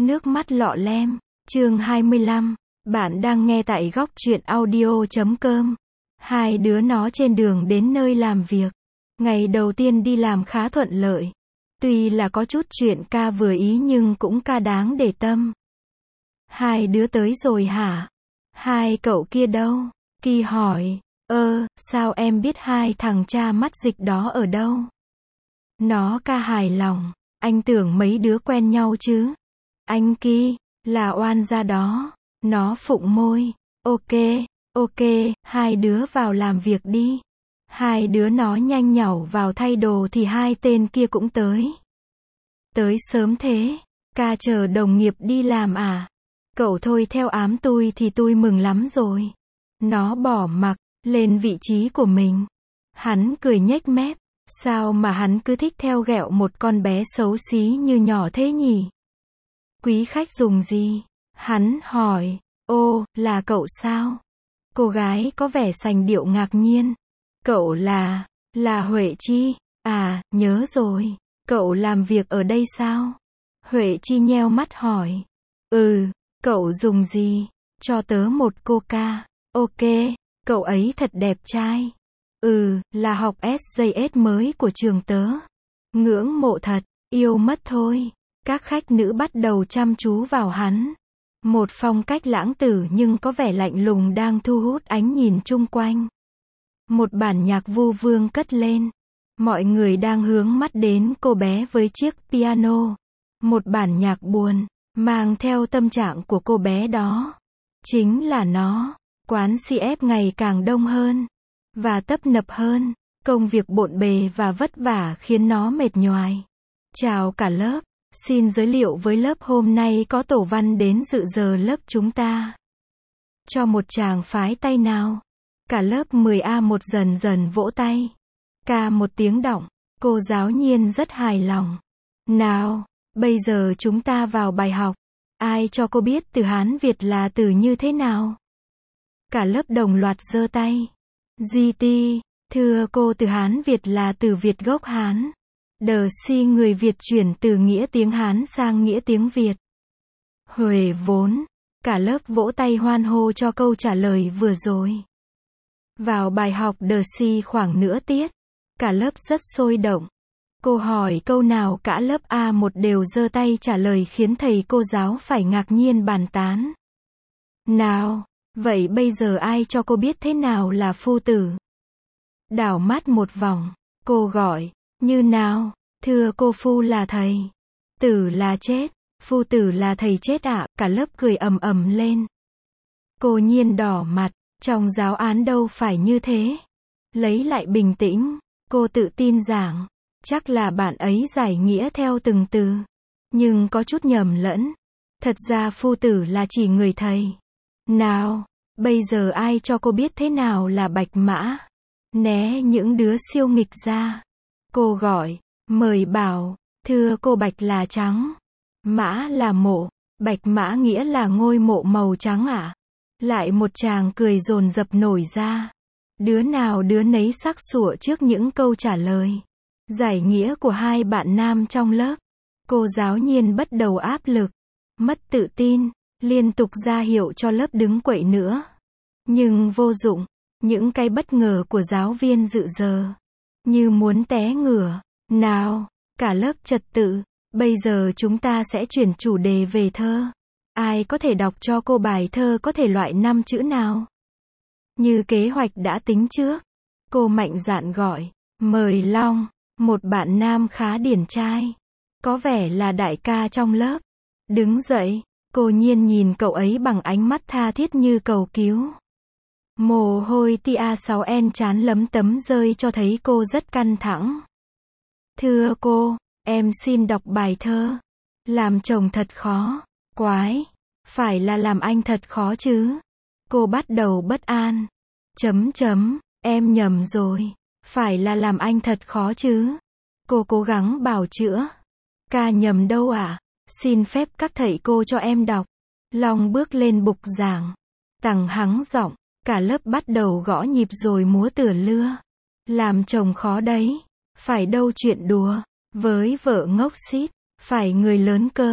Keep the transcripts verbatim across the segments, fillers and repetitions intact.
Nước mắt lọ lem, chương hai mươi lăm. Bạn đang nghe tại góc truyện audio chấm com. Hai đứa nó trên đường đến nơi làm việc. Ngày đầu tiên đi làm khá thuận lợi. Tuy là có chút chuyện ca vừa ý nhưng cũng ca đáng để tâm. Hai đứa tới rồi hả? Hai cậu kia đâu? Kỳ hỏi. Ơ, sao em biết hai thằng cha mắt dịch đó ở đâu? Nó ca hài lòng. Anh tưởng mấy đứa quen nhau chứ? Anh Kỳ, là oan gia đó. Nó phụng môi. Ok, ok, hai đứa vào làm việc đi. Hai đứa nó nhanh nhảu vào thay đồ thì hai tên kia cũng tới. Tới sớm thế, ca chờ đồng nghiệp đi làm à? Cậu thôi theo ám tôi thì tôi mừng lắm rồi. Nó bỏ mặc, lên vị trí của mình. Hắn cười nhếch mép. Sao mà hắn cứ thích theo ghẹo một con bé xấu xí như nhỏ thế nhỉ? Quý khách dùng gì? Hắn hỏi. Ô, là cậu sao? Cô gái có vẻ sành điệu ngạc nhiên. Cậu là, là Huệ Chi. À, nhớ rồi. Cậu làm việc ở đây sao? Huệ Chi nheo mắt hỏi. Ừ, cậu dùng gì? Cho tớ một coca. Ok, cậu ấy thật đẹp trai. Ừ, là học ét gi ét mới của trường tớ. Ngưỡng mộ thật, yêu mất thôi. Các khách nữ bắt đầu chăm chú vào hắn. Một phong cách lãng tử nhưng có vẻ lạnh lùng đang thu hút ánh nhìn chung quanh. Một bản nhạc vu vương cất lên. Mọi người đang hướng mắt đến cô bé với chiếc piano. Một bản nhạc buồn, mang theo tâm trạng của cô bé đó. Chính là nó. Quán xê ép ngày càng đông hơn. Và tấp nập hơn. Công việc bộn bề và vất vả khiến nó mệt nhoài. Chào cả lớp. Xin giới thiệu với lớp hôm nay có tổ văn đến dự giờ lớp chúng ta. Cho một tràng phái tay nào. Cả lớp mười A một dần dần vỗ tay. Ca một tiếng động. Cô giáo nhiên rất hài lòng. Nào, bây giờ chúng ta vào bài học. Ai cho cô biết từ Hán Việt là từ như thế nào? Cả lớp đồng loạt giơ tay. giê tê, thưa cô từ Hán Việt là từ Việt gốc Hán. Đờ si người Việt chuyển từ nghĩa tiếng Hán sang nghĩa tiếng Việt. Huề vốn. Cả lớp vỗ tay hoan hô cho câu trả lời vừa rồi. Vào bài học đờ si khoảng nửa tiết. Cả lớp rất sôi động. Cô hỏi câu nào cả lớp A một đều giơ tay trả lời khiến thầy cô giáo phải ngạc nhiên bàn tán. Nào, vậy bây giờ ai cho cô biết thế nào là phu tử? Đảo mắt một vòng. Cô gọi. Như nào? Thưa cô, phu là thầy. Tử là chết. Phu tử là thầy chết ạ. À? Cả lớp cười ầm ầm lên. Cô nhiên đỏ mặt. Trong giáo án đâu phải như thế. Lấy lại bình tĩnh. Cô tự tin giảng. Chắc là bạn ấy giải nghĩa theo từng từ. Nhưng có chút nhầm lẫn. Thật ra phu tử là chỉ người thầy. Nào, bây giờ ai cho cô biết thế nào là bạch mã? Né những đứa siêu nghịch ra. Cô gọi. Mời bảo. Thưa cô, bạch là trắng. Mã là mộ. Bạch mã nghĩa là ngôi mộ màu trắng ạ. À? Lại một tràng cười dồn dập nổi ra. Đứa nào đứa nấy sắc sủa trước những câu trả lời. Giải nghĩa của hai bạn nam trong lớp. Cô giáo nhiên bắt đầu áp lực. Mất tự tin. Liên tục ra hiệu cho lớp đứng quậy nữa. Nhưng vô dụng. Những cái bất ngờ của giáo viên dự giờ. Như muốn té ngửa. Nào, cả lớp trật tự. Bây giờ chúng ta sẽ chuyển chủ đề về thơ. Ai có thể đọc cho cô bài thơ có thể loại năm chữ nào? Như kế hoạch đã tính trước. Cô mạnh dạn gọi. Mời Long. Một bạn nam khá điển trai. Có vẻ là đại ca trong lớp. Đứng dậy. Cô nhiên nhìn cậu ấy bằng ánh mắt tha thiết như cầu cứu. Mồ hôi tia sáu en chán lấm tấm rơi cho thấy cô rất căng thẳng. Thưa cô, em xin đọc bài thơ. Làm chồng thật khó. Quái. Phải là làm anh thật khó chứ. Cô bắt đầu bất an. Chấm chấm. Em nhầm rồi. Phải là làm anh thật khó chứ. Cô cố gắng bào chữa. Ca nhầm đâu ạ? À? Xin phép các thầy cô cho em đọc. Long bước lên bục giảng. Tằng hắng giọng. Cả lớp bắt đầu gõ nhịp rồi múa tựa lưa. Làm chồng khó đấy. Phải đâu chuyện đùa. Với vợ ngốc xít. Phải người lớn cơ.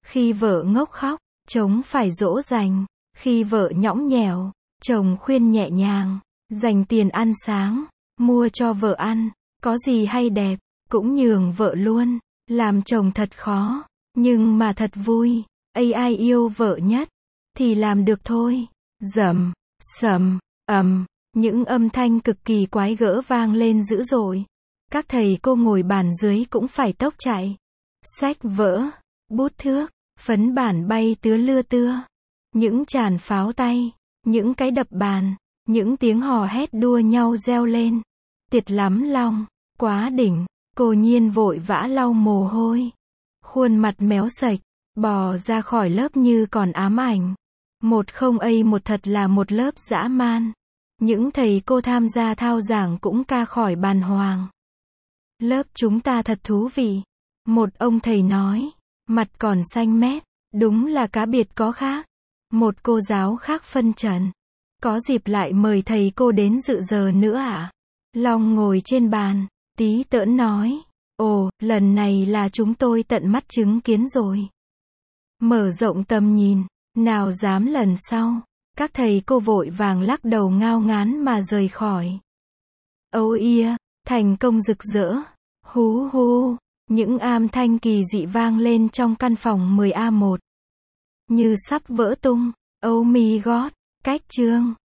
Khi vợ ngốc khóc, chồng phải dỗ dành. Khi vợ nhõng nhẽo, chồng khuyên nhẹ nhàng. Dành tiền ăn sáng, mua cho vợ ăn. Có gì hay đẹp, cũng nhường vợ luôn. Làm chồng thật khó, nhưng mà thật vui. Ây ai yêu vợ nhất, thì làm được thôi. Rầm, sầm, ầm, những âm thanh cực kỳ quái gở vang lên dữ dội. Các thầy cô ngồi bàn dưới cũng phải tốc chạy. Sách vỡ, bút thước, phấn bản bay tứa lưa tưa. Những tràn pháo tay, những cái đập bàn, những tiếng hò hét đua nhau reo lên. Tuyệt lắm Long, quá đỉnh. Cô Nhiên vội vã lau mồ hôi. Khuôn mặt méo sạch, bò ra khỏi lớp như còn ám ảnh. Một không a một thật là một lớp dã man. Những thầy cô tham gia thao giảng cũng ca khỏi bàng hoàng. Lớp chúng ta thật thú vị. Một ông thầy nói, mặt còn xanh mét, đúng là cá biệt có khác. Một cô giáo khác phân trần, có dịp lại mời thầy cô đến dự giờ nữa ạ? À? Long ngồi trên bàn, tí tỡn nói, ồ, lần này là chúng tôi tận mắt chứng kiến rồi. Mở rộng tầm nhìn, nào dám lần sau. Các thầy cô vội vàng lắc đầu ngao ngán mà rời khỏi. Âu ia, thành công rực rỡ. Hú hú, những âm thanh kỳ dị vang lên trong căn phòng mười A một. Như sắp vỡ tung. Oh my god, cách chương.